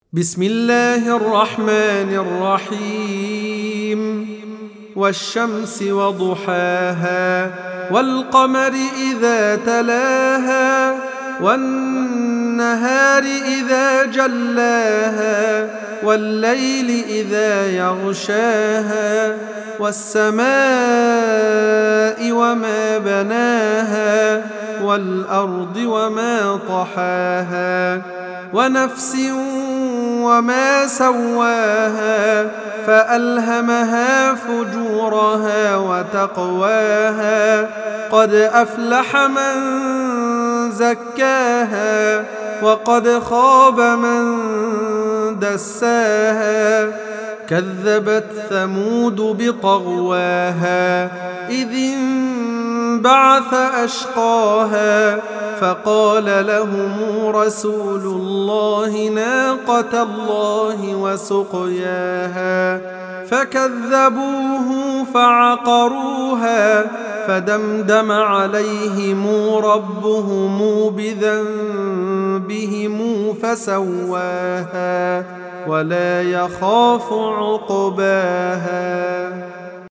بسم الله الرحمن الرحيم والشمس وضحاها والقمر إذا تلاها والنهار إذا جلاها والليل إذا يغشاها والسماء وما بناها والأرض وما طحاها ونفس وما سواها فألهمها فجورها وتقواها قد أفلح من زكاها وقد خاب من دساها كذبت ثمود بطغواها إذ انبعث أشقاها فقال لهم رسول الله ناقة الله وسقياها فكذبوه فعقروها فدمدم عليهم ربهم بذنبهم فسواها ولا يخاف عقباها.